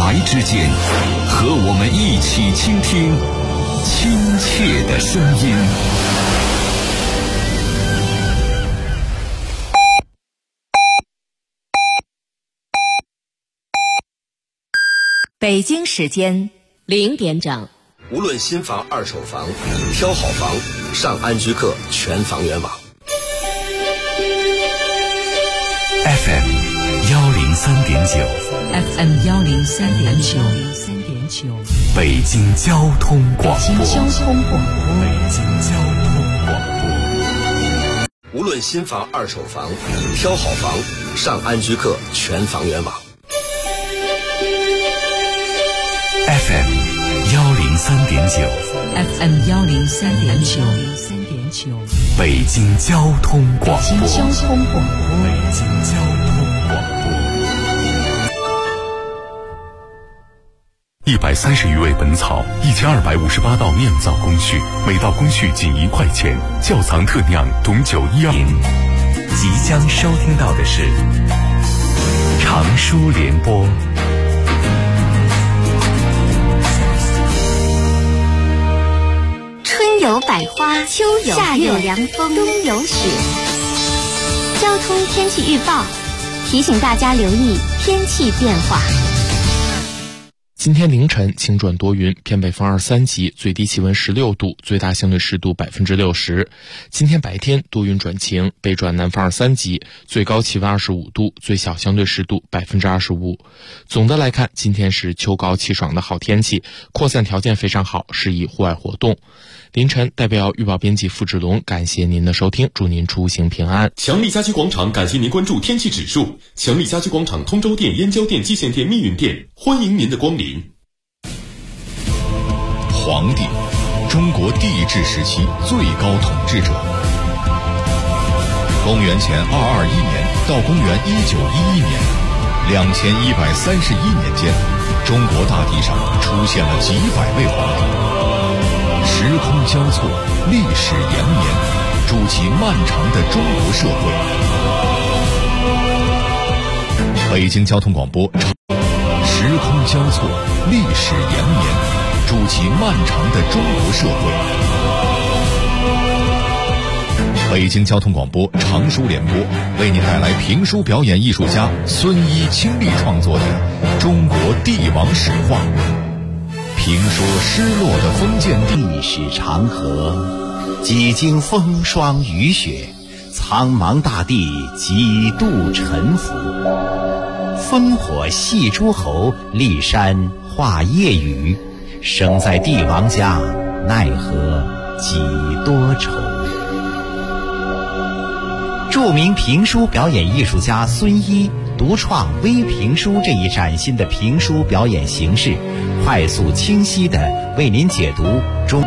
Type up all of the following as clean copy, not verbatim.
来之间，和我们一起倾听亲切的声音。 北京时间0点整。 无论新房、二手房，挑好房，上安居客全房源网。 FM 103.9 FM 103.9 北京交通广播。 无论新房、二手房，挑好房，上安居客全房源网。 FM 103.9 FM 103.9 北京交通广播。 北京交通广播。 130余味本草，1258道酿造工序，每道工序仅1块钱。窖藏特酿董酒12。即将收听到的是长书联播。 春有百花，秋有夏有凉风，冬有雪。交通天气预报提醒大家留意天气变化。 今天凌晨晴转多云，偏北风2、3级，最低气温16度，最大相对湿度60%。今天白天多云转晴，北转南风2、3级，最高气温25度，最小相对湿度25%。总的来看，今天是秋高气爽的好天气，扩散条件非常好，适宜户外活动。凌晨代表预报编辑付志龙感谢您的收听，祝您出行平安。 强力家居广场感谢您关注天气指数。强力家居广场通州店、燕郊店、蓟县店、密云店，欢迎您的光临。 皇帝，中国帝制时期最高统治者。公元前221年到公元1911年，2131年间，中国大地上出现了几百位皇帝。时空交错，历史延绵，筑起漫长的中国社会。北京交通广播，时空交错，历史延绵，筑起漫长的中国社会。北京交通广播长书联播为您带来评书表演艺术家孙一亲力创作的《中国帝王史话》。评说失落的封建历史长河，几经风霜雨雪，苍茫大地几度沉浮。烽火戏诸侯，骊山画夜雨。生在帝王家，奈何几多愁。著名评书表演艺术家孙一独创微评书这一崭新的评书表演形式，快速清晰地为您解读中。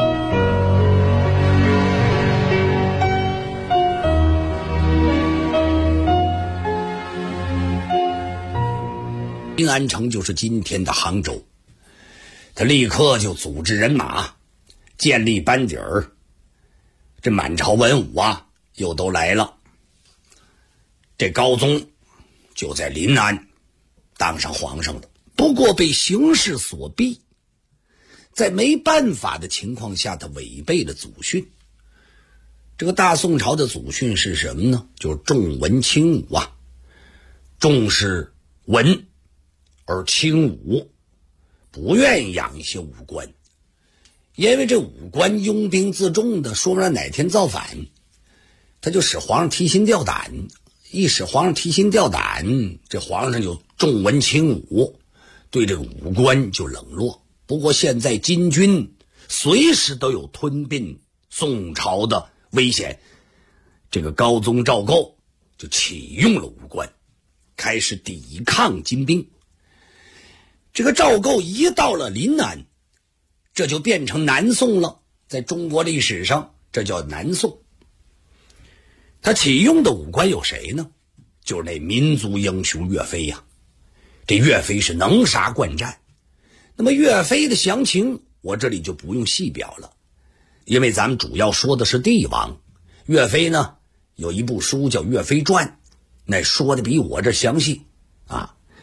临安城就是今天的杭州，他立刻就组织人马，建立班底儿，这满朝文武啊又都来了。这高宗就在临安当上皇上了，不过被形势所逼，在没办法的情况下，他违背了祖训。这个大宋朝的祖训是什么呢？就是重文轻武啊，重视文而轻武，不愿意养一些武官，因为这武官拥兵自重的，说不然哪天造反，他就使皇上提心吊胆。一使皇上提心吊胆，这皇上就重文轻武，对这个武官就冷落。不过现在金军随时都有吞并宋朝的危险，这个高宗赵构就启用了武官，开始抵抗金兵。这个赵构一到了临安，这就变成南宋了，在中国历史上这叫南宋。他启用的武官有谁呢？就是那民族英雄岳飞呀。这岳飞是能杀惯战。那么岳飞的详情我这里就不用细表了，因为咱们主要说的是帝王。岳飞呢有一部书叫《岳飞传》，那说的比我这详细啊。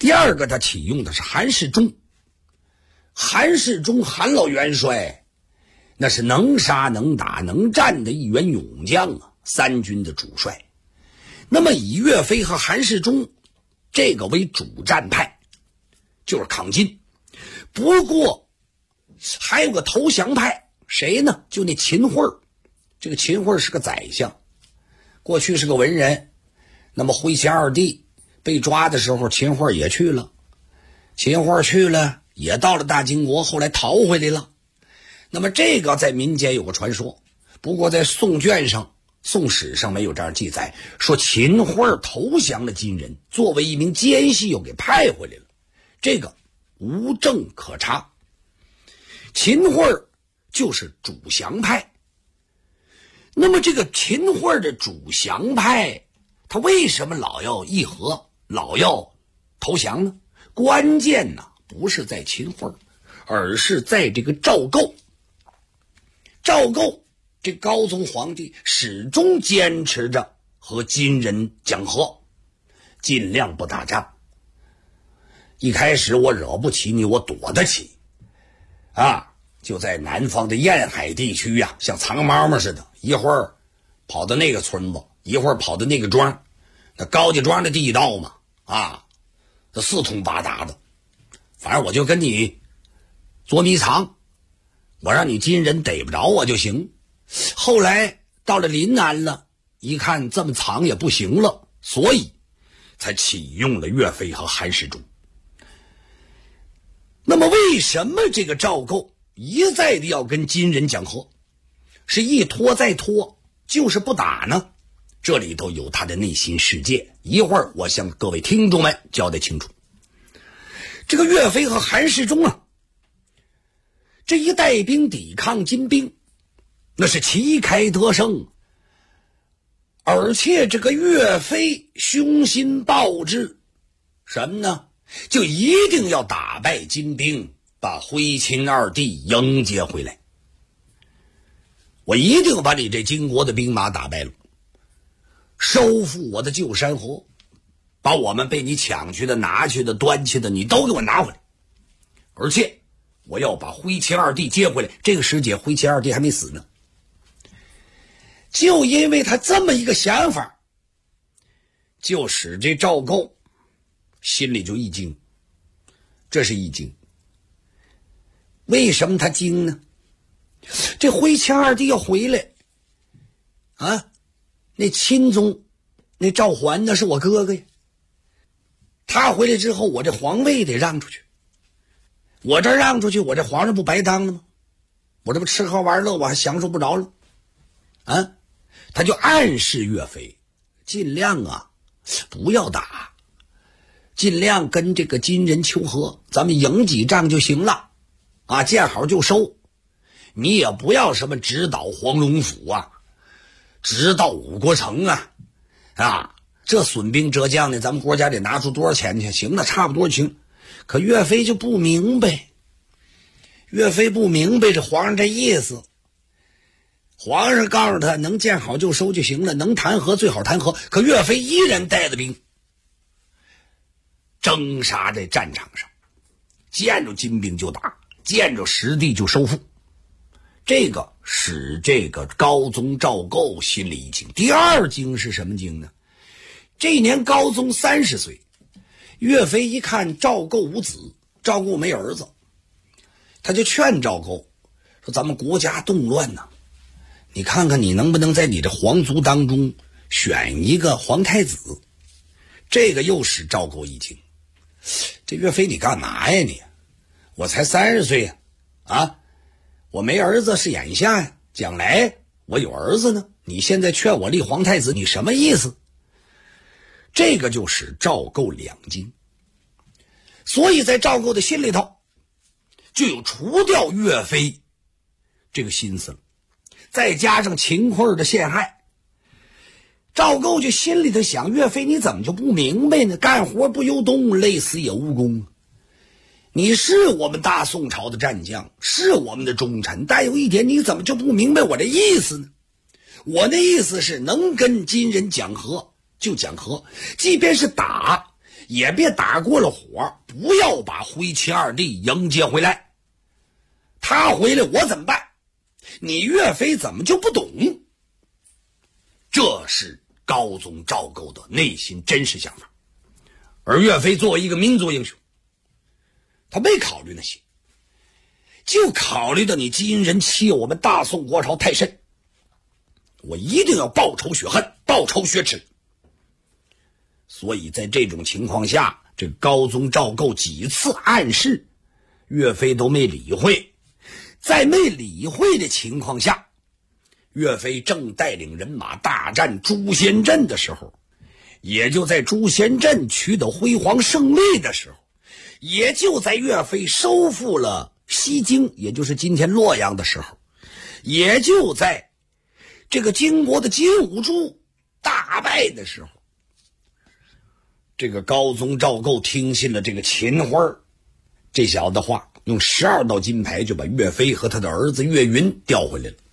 第二个他启用的是韩世忠。韩世忠韩老元帅那是能杀能打能战的一员勇将啊，三军的主帅。那么以岳飞和韩世忠这个为主战派，就是抗金。不过还有个投降派，谁呢？就那秦桧。这个秦桧是个宰相，过去是个文人。那么徽钦二帝被抓的时候，秦桧也去了。秦桧去了，也到了大金国，后来逃回来了。那么这个在民间有个传说，不过在宋卷上、宋史上没有这样记载，说秦桧投降了金人，作为一名奸细又给派回来了，这个无证可查。秦桧就是主降派。那么这个秦桧的主降派，他为什么老要议和，老要投降呢？关键呢不是在秦桧，而是在这个赵构。赵构这高宗皇帝始终坚持着和金人讲和，尽量不打仗。一开始我惹不起你，我躲得起啊，就在南方的沿海地区啊，像藏猫猫似的，一会儿跑到那个村子，一会儿跑到那个庄，那高家庄的地道嘛，啊，这四通八达的，反正我就跟你捉迷藏，我让你金人逮不着我就行。后来到了临安了，一看这么藏也不行了，所以才启用了岳飞和韩世忠。那么为什么这个赵构一再的要跟金人讲和，是一拖再拖，就是不打呢？这里头有他的内心世界，一会儿我向各位听众们交代清楚。这个岳飞和韩世忠啊，这一带兵抵抗金兵，那是旗开得胜，而且这个岳飞雄心豹志，什么呢？就一定要打败金兵，把徽钦二帝迎接回来。我一定把你这金国的兵马打败了，收复我的旧山河，把我们被你抢去的、拿去的、端去的，你都给我拿回来。而且我要把徽钦二帝接回来。这个时节徽钦二帝还没死呢。就因为他这么一个想法，就使这赵构心里就一惊。这是一惊。为什么他惊呢？这徽钦二帝要回来啊，那钦宗那赵桓那是我哥哥呀，他回来之后，我这皇位得让出去，我这让出去，我这皇上不白当了吗？我这不吃喝玩乐我还享受不着了啊？他就暗示岳飞尽量啊不要打，尽量跟这个金人求和，咱们赢几仗就行了啊，见好就收。你也不要什么直捣黄龙府啊，直捣五国城啊，这损兵折将的，咱们国家得拿出多少钱去？行了，差不多就行。可岳飞就不明白，岳飞不明白这皇上这意思。皇上告诉他能见好就收就行了，能谈和最好谈和。可岳飞依然带着兵征杀在战场上，见着金兵就打，见着实地就收复。这个使这个高宗赵构心里一惊。第二惊是什么惊呢？这一年高宗30岁，岳飞一看赵构无子，赵构没儿子，他就劝赵构说：“咱们国家动乱呢，你看看你能不能在你这皇族当中选一个皇太子。”这个又使赵构一惊。这岳飞你干嘛呀你？我才30岁呀，啊，我没儿子是眼下呀，将来我有儿子呢，你现在劝我立皇太子，你什么意思？这个就使赵构两惊。所以在赵构的心里头就有除掉岳飞这个心思了，再加上秦桧的陷害，赵构就心里头想，岳飞你怎么就不明白呢？干活不由东，累死也无功。你是我们大宋朝的战将，是我们的忠臣，但有一点你怎么就不明白我的意思呢？我的意思是能跟金人讲和就讲和，即便是打也别打过了火，不要把徽钦二帝迎接回来。他回来我怎么办？你岳飞怎么就不懂？这是高宗赵构的内心真实想法。而岳飞作为一个民族英雄，他没考虑那些，就考虑到你金人欺我们大宋国朝太甚，我一定要报仇雪恨，报仇雪耻。所以在这种情况下，这高宗赵构几次暗示岳飞都没理会。在没理会的情况下，岳飞正带领人马大战朱仙镇的时候，也就在朱仙镇取得辉煌胜利的时候，也就在岳飞收复了西京，也就是今天洛阳的时候，也就在这个金国的金兀术大败的时候，这个高宗赵构听信了这个秦桧这小子话，用12道金牌就把岳飞和他的儿子岳云调回来了。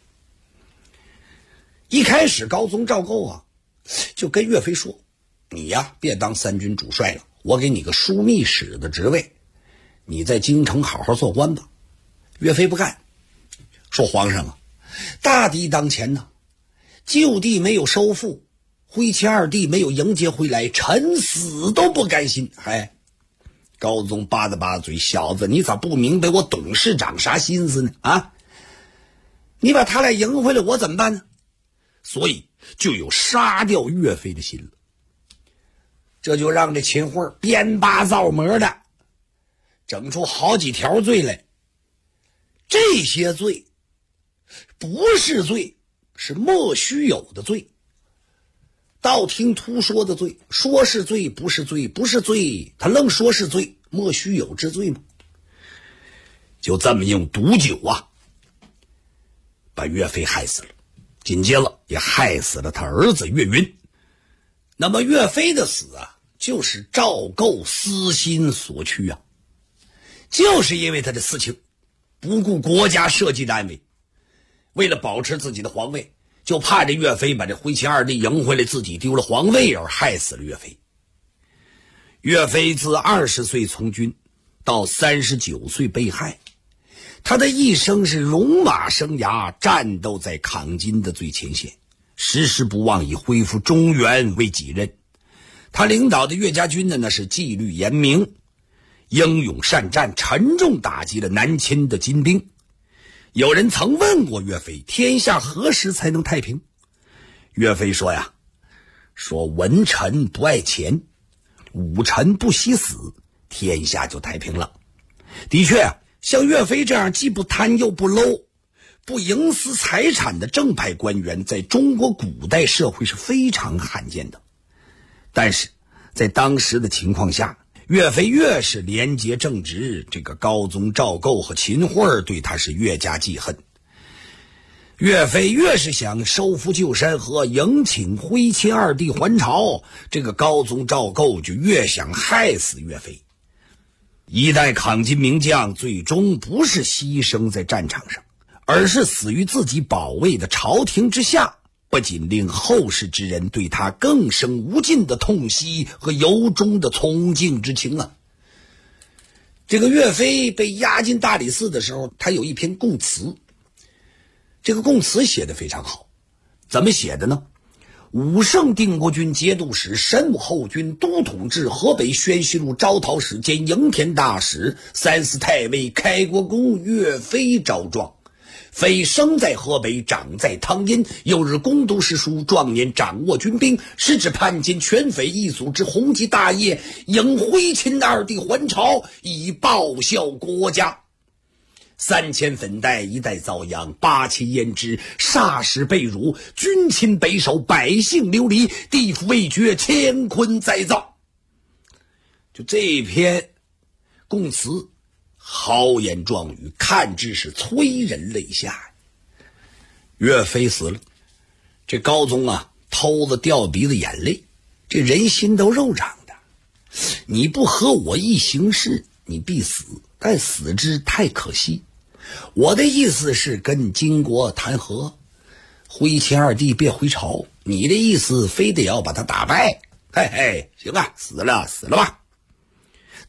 一开始高宗赵构啊就跟岳飞说，你呀别当三军主帅了，我给你个枢密使的职位，你在京城好好做官吧。岳飞不干，说皇上啊，大敌当前呢，旧地没有收复，徽钦二帝没有迎接回来，臣死都不甘心。高宗扒了扒嘴，小子你咋不明白我董事长啥心思呢？啊，你把他俩迎回来我怎么办呢？所以就有杀掉岳飞的心了。这就让这秦桧编扒造模的整出好几条罪来。这些罪不是罪，是莫须有的罪，道听途说的罪，说是罪不是罪，不是罪他愣说是罪，莫须有之罪吗？就这么用毒酒啊把岳飞害死了，紧接着也害死了他儿子岳云。那么岳飞的死啊，就是赵构私心所趋啊，就是因为他的私情，不顾国家社稷的安危，为了保持自己的皇位，就怕这岳飞把这徽钦二帝迎回来，自己丢了皇位，而害死了岳飞。岳飞自20岁从军到39岁被害，他的一生是戎马生涯，战斗在抗金的最前线，时时不忘以恢复中原为己任。他领导的岳家军呢，那是纪律严明，英勇善战，沉重打击了南侵的金兵。有人曾问过岳飞，天下何时才能太平？岳飞说呀，说文臣不爱钱，武臣不惜死，天下就太平了。的确啊，像岳飞这样既不贪又不搂，不营私财产的正派官员，在中国古代社会是非常罕见的。但是在当时的情况下，岳飞越是廉洁正直，这个高宗赵构和秦桧对他是越加记恨。岳飞越是想收复旧山河，迎请徽钦二帝还朝，这个高宗赵构就越想害死岳飞。一代抗金名将最终不是牺牲在战场上，而是死于自己保卫的朝廷之下，不仅令后世之人对他更生无尽的痛惜和由衷的崇敬之情啊。这个岳飞被押进大理寺的时候，他有一篇供词，这个供词写得非常好。怎么写的呢？武圣定国军节度使、神武后军都统制、河北宣西路招讨使兼营田大使、三司太尉、开国公岳飞招状。非生在河北，长在汤阴，又日攻读诗书，壮年掌握军兵，时至叛金全匪一组之宏基大业，迎徽钦二帝还朝，以报效国家。3000粉黛，一代遭殃，8000胭脂，霎时被辱，军侵北守，百姓流离，地府未决，乾坤再造。就这一篇供词豪言壮语，看之是催人泪下。岳飞死了，这高宗啊偷了掉鼻子眼泪，这人心都肉长的，你不和我一行事，你必死，但死之太可惜。我的意思是跟金国谈和，徽钦二帝别回朝，你的意思非得要把他打败。嘿嘿，行啊，死了吧。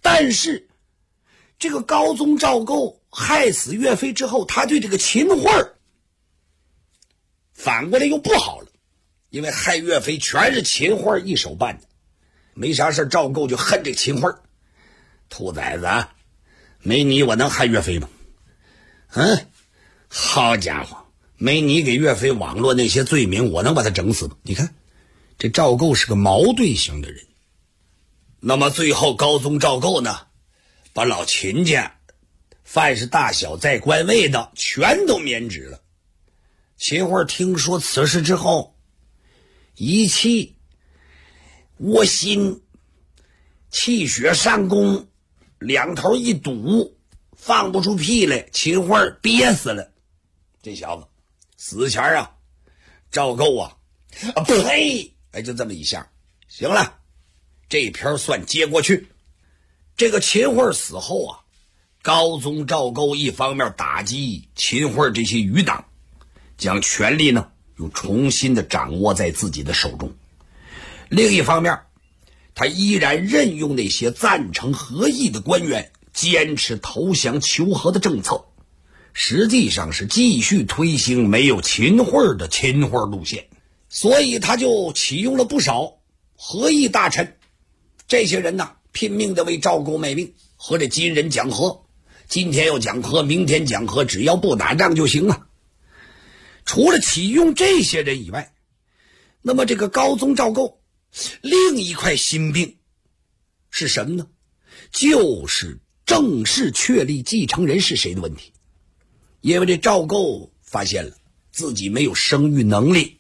但是这个高宗赵构害死岳飞之后，他对这个秦桧反过来又不好了，因为害岳飞全是秦桧一手办的。没啥事，赵构就恨这秦桧，兔崽子啊，没你我能害岳飞吗？好家伙，没你给岳飞网络那些罪名，我能把他整死吗？你看这赵构是个矛盾型的人。那么最后高宗赵构呢，把老秦家凡是大小在官位的全都免职了。秦桧听说此事之后，一气窝心，气血上攻，两头一堵，放不出屁来，秦桧憋死了。这小子死前啊，赵构啊呸，就这么一下，行了，这篇算接过去。这个秦桧死后啊，高宗赵构一方面打击秦桧这些余党，将权力呢又重新的掌握在自己的手中。另一方面，他依然任用那些赞成和议的官员，坚持投降求和的政策，实际上是继续推行没有秦桧的秦桧路线。所以他就启用了不少和议大臣，这些人呢拼命的为赵构卖命，和这金人讲和，今天要讲和，明天讲和，只要不打仗就行啊。除了启用这些人以外，那么这个高宗赵构另一块心病是什么呢？就是正式确立继承人是谁的问题。因为这赵构发现了自己没有生育能力，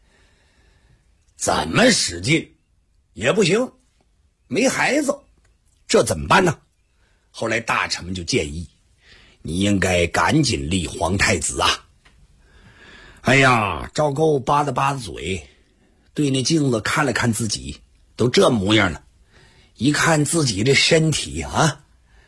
怎么使劲也不行，没孩子，这怎么办呢？后来大臣们就建议，你应该赶紧立皇太子啊。哎呀，赵构扒拉扒拉嘴，对那镜子看了看自己，都这模样了，一看自己这身体啊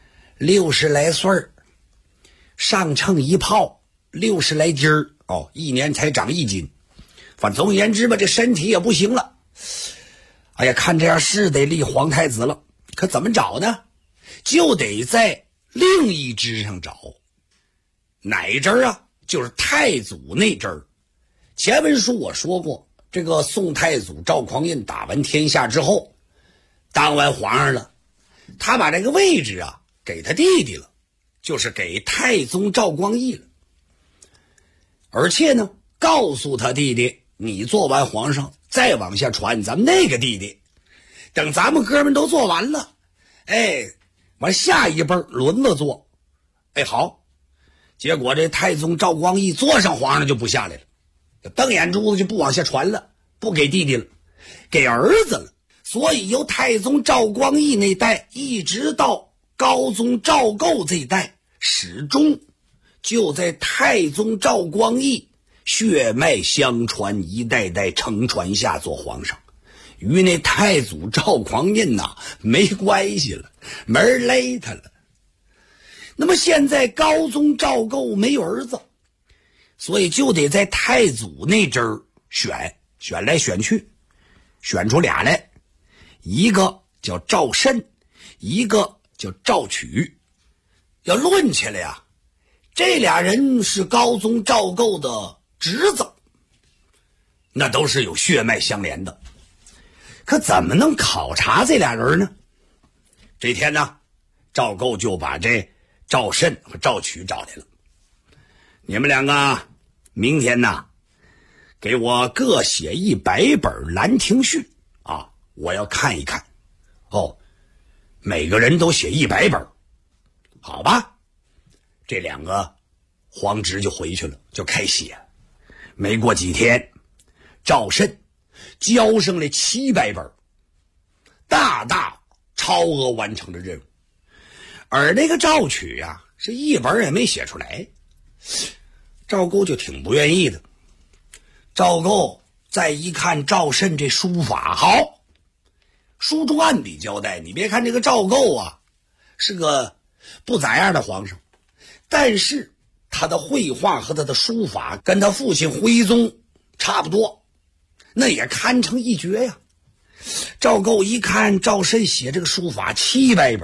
，60来岁，上秤一泡60来斤儿，一年才长1斤，反正总而言之吧，这身体也不行了。哎呀，看这样是得立皇太子了，可怎么找呢？就得在另一支上找。哪一支啊？就是太祖那支儿。前文书我说过，这个宋太祖赵匡胤打完天下之后，当完皇上了，他把这个位置啊给他弟弟了，就是给太宗赵光义了。而且呢，告诉他弟弟，你做完皇上再往下传咱们那个弟弟，等咱们哥们都做完了，完下一辈轮着做。好，结果这太宗赵光义做上皇上就不下来了，瞪眼珠子就不往下传了，不给弟弟了，给儿子了。所以由太宗赵光义那代一直到高宗赵构这一代，始终就在太宗赵光义血脉相传，一代代承传下做皇上，与那太祖赵匡胤没关系了，没人勒他了。那么现在高宗赵构没有儿子，所以就得在太祖那阵儿选来选去，选出俩来，一个叫赵慎，一个叫赵曲。要论起来呀，这俩人是高宗赵构的侄子，那都是有血脉相连的。可怎么能考察这俩人呢？这天呢，赵构就把这赵慎和赵曲找来了。你们两个明天呢，给我各写100本《兰亭序》啊，我要看一看。每个人都写100本，好吧？这两个皇侄就回去了，就开写。没过几天，赵慎交上来700本，大大超额完成了任务。而那个赵曲啊，是1本也没写出来。赵构就挺不愿意的。赵构再一看赵慎这书法好，书中暗笔交代，你别看这个赵构啊是个不咋样的皇上，但是他的绘画和他的书法跟他父亲徽宗差不多，那也堪称一绝呀。赵构一看赵慎写这个书法700本，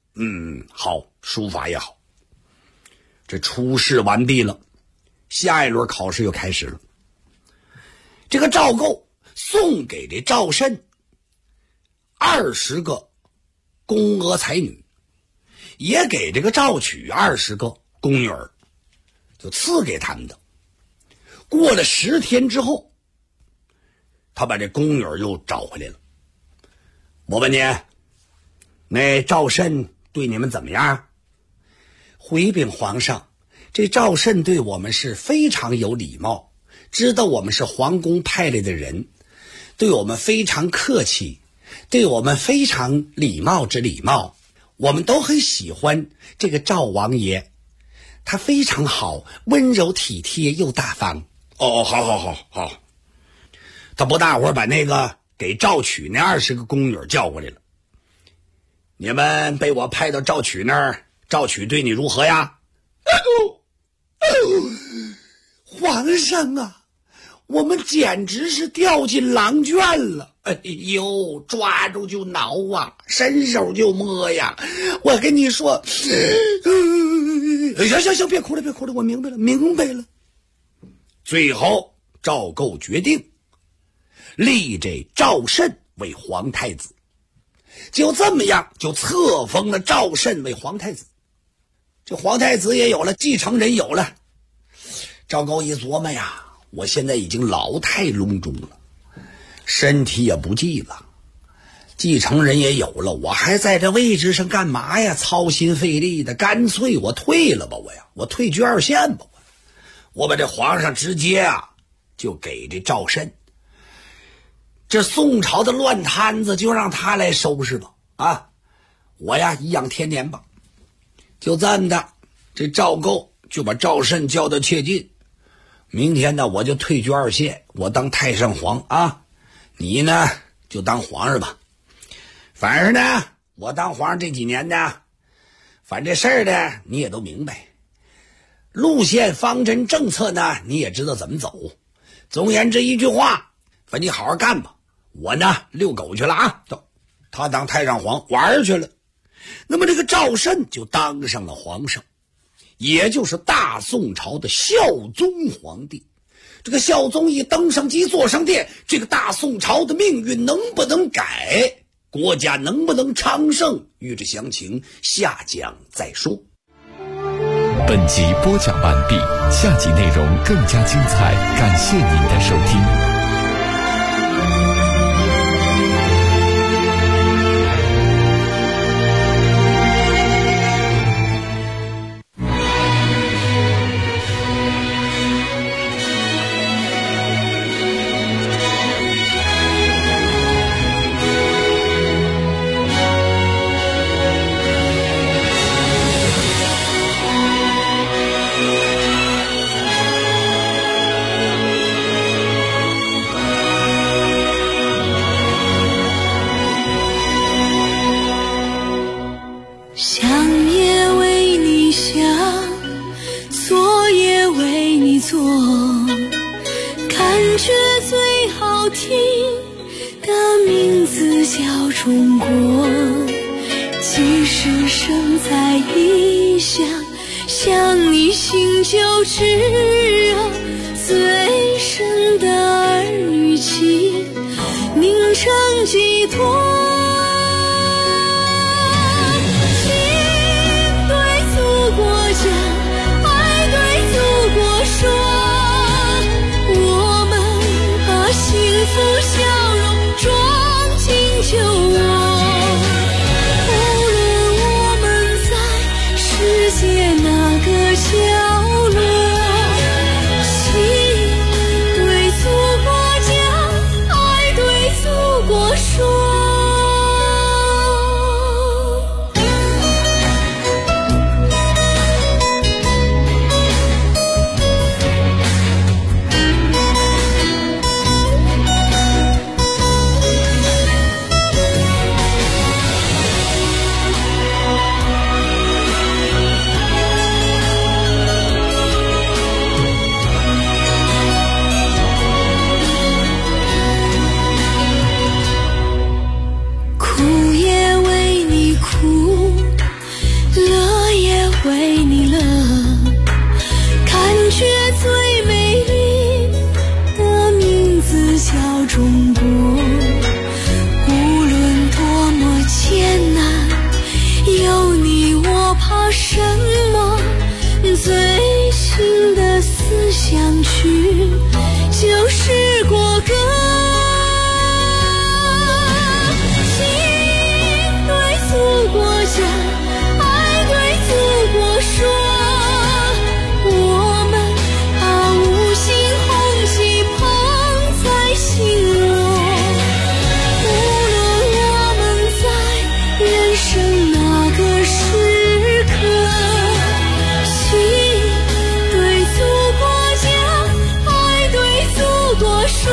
好，书法也好。这初试完毕了，下一轮考试又开始了。这个赵构送给这赵慎20个宫娥才女，也给这个赵曲20个宫女儿，就赐给他们的。过了10天之后，他把这宫女儿又找回来了。我问你，那赵慎对你们怎么样？回禀皇上，这赵慎对我们是非常有礼貌，知道我们是皇宫派来的人，对我们非常客气，对我们非常礼貌之礼貌，我们都很喜欢这个赵王爷，他非常好，温柔体贴又大方。好，他不大会儿把那个给赵曲那20个宫女叫过来了。你们被我派到赵曲那儿，赵曲对你如何呀？皇上啊，我们简直是掉进狼圈了。哎呦，抓住就挠啊，伸手就摸呀。我跟你说，行，别哭了，我明白了。最后赵构决定立这赵慎为皇太子，就这么样就册封了赵慎为皇太子。这皇太子也有了，继承人有了。赵构一琢磨呀，我现在已经老态龙钟了，身体也不济了，继承人也有了，我还在这位置上干嘛呀？操心费力的，干脆我退了吧，我退居2线吧。我把这皇上直接就给这赵慎，这宋朝的乱摊子就让他来收拾吧。我颐养天年吧。就这么的，这赵构就把赵慎叫到切近。明天呢，我就退居2线，我当太上皇你呢就当皇上吧。反正呢，我当皇上这几年呢，反正这事儿呢你也都明白，路线方针政策呢你也知道怎么走。总而言之一句话，反正你好好干吧。我呢遛狗去了他当太上皇玩去了。那么这个赵慎就当上了皇上，也就是大宋朝的孝宗皇帝。这个孝宗一登上基坐上殿，这个大宋朝的命运能不能改，国家能不能昌盛，欲知详情下讲再说。 本集播讲完毕，下集内容更加精彩，感谢您的收听。 中国，即使身在异乡，想你心就炙热，最深的儿女情凝成寄托。 为你了，感觉最美丽的名字叫中国。无论多么艰难，有你我怕什么？最新的思想曲就是国歌。心对祖国讲，爱对祖国说，我们把五星红旗捧在心窝。无论我们在人生哪个时刻，心对祖国讲，爱对祖国说。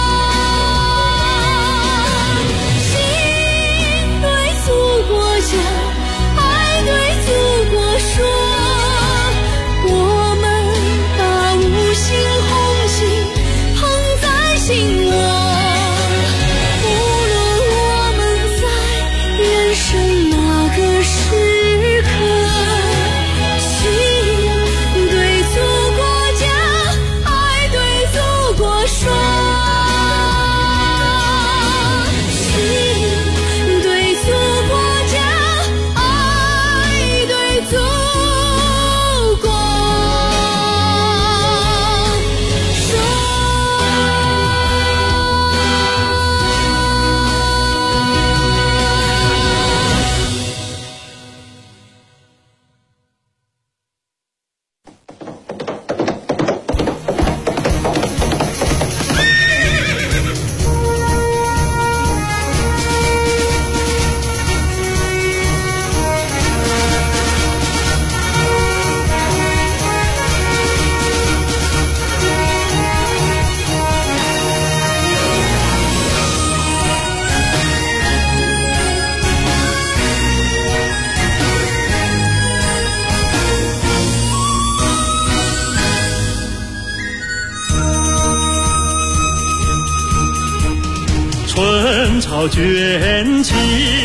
春潮卷起，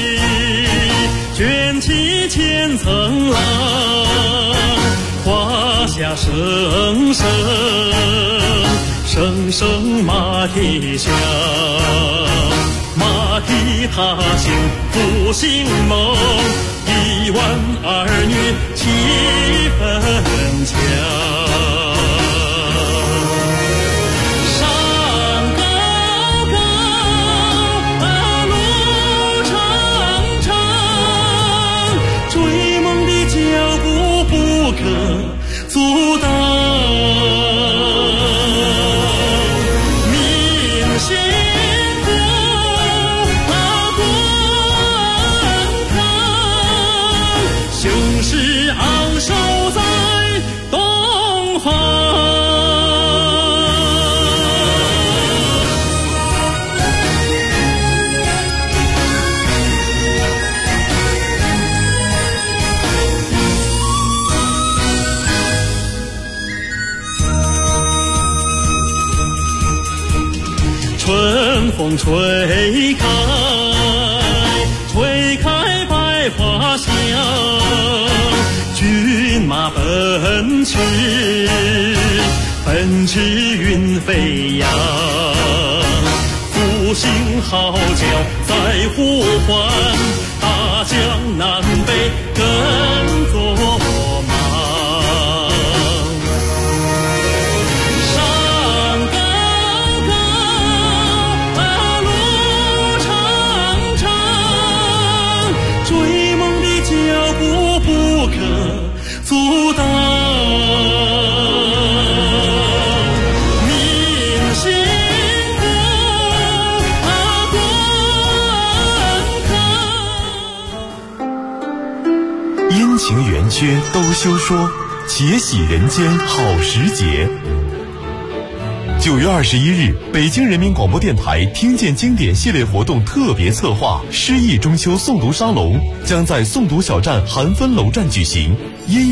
卷起千层浪，华夏声声，声声马蹄响，马蹄踏行复兴梦，1万儿女气氛强。阻挡明星和滚烫，雄狮昂首在东方。春风吹开，吹开百花香，骏马奔驰，奔驰云飞扬，复兴号角在呼唤，大江南北跟作阻挡明星和滚烫。 阴晴圆缺都休说，且喜人间好时节。9月21日，北京人民广播电台听见经典系列活动特别策划诗意中秋诵读沙龙将在诵读小站韩芬楼站举行。